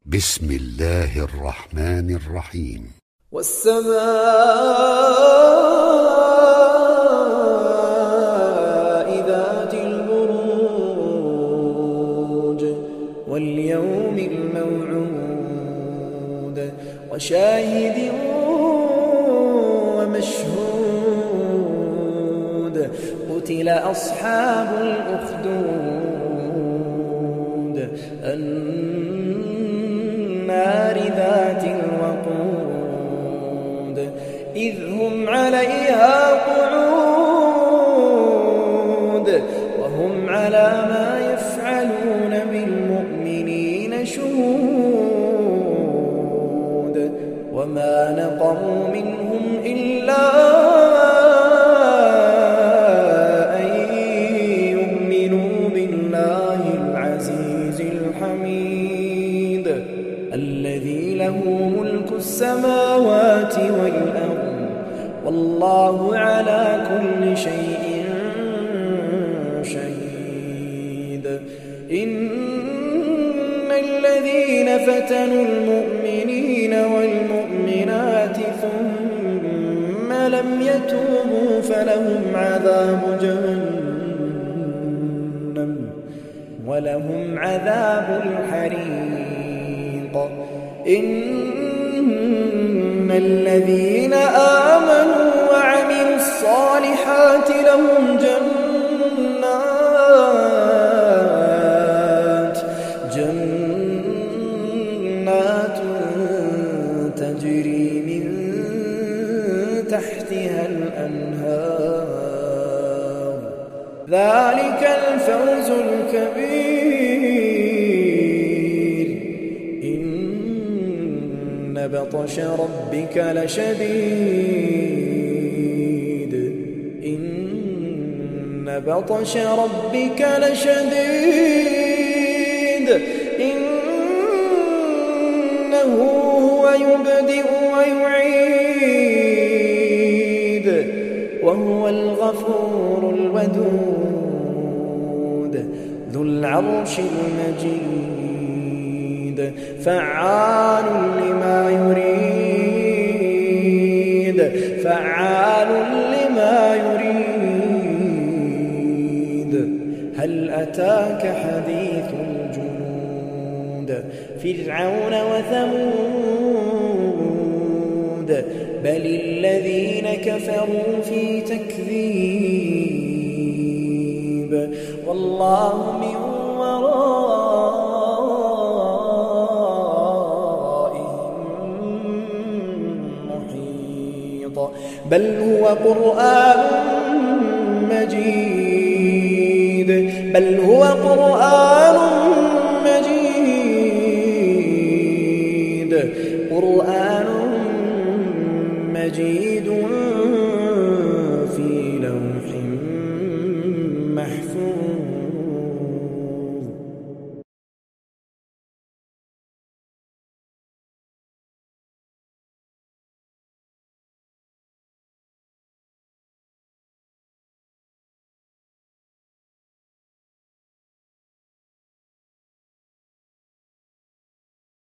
بسم الله الرحمن الرحيم. والسماء ذات البروج واليوم الموعود وشاهد ومشهود قتل أصحاب الأخدود النار ذات الوقود إذ هم عليها قعود وهم على ما يفعلون بالمؤمنين شهود وما نقموا منهم إلا أن يؤمنوا بالله العزيز الحميد الذي له ملك السماوات والأرض والله على كل شيء شهيد. إن الذين فتنوا المؤمنين والمؤمنات ثم لم يتوبوا فلهم عذاب جهنم ولهم عذاب الحريق. إن الذين آمنوا وعملوا الصالحات لهم جنات تجري من تحتها الأنهار ذلك الفوز الكبير. إن بطش ربك لشديد إن بطش ربك لشديد إنه هو يبدئ ويعيد وهو الغفور الودود ذو العرش المجيد فعال لما يريد فعال لما يريد. هل أتاك حديث الجنود فرعون وثمود بل الذين كفروا في تكذيب والله من بل هو قرآن مجيد بل هو قرآن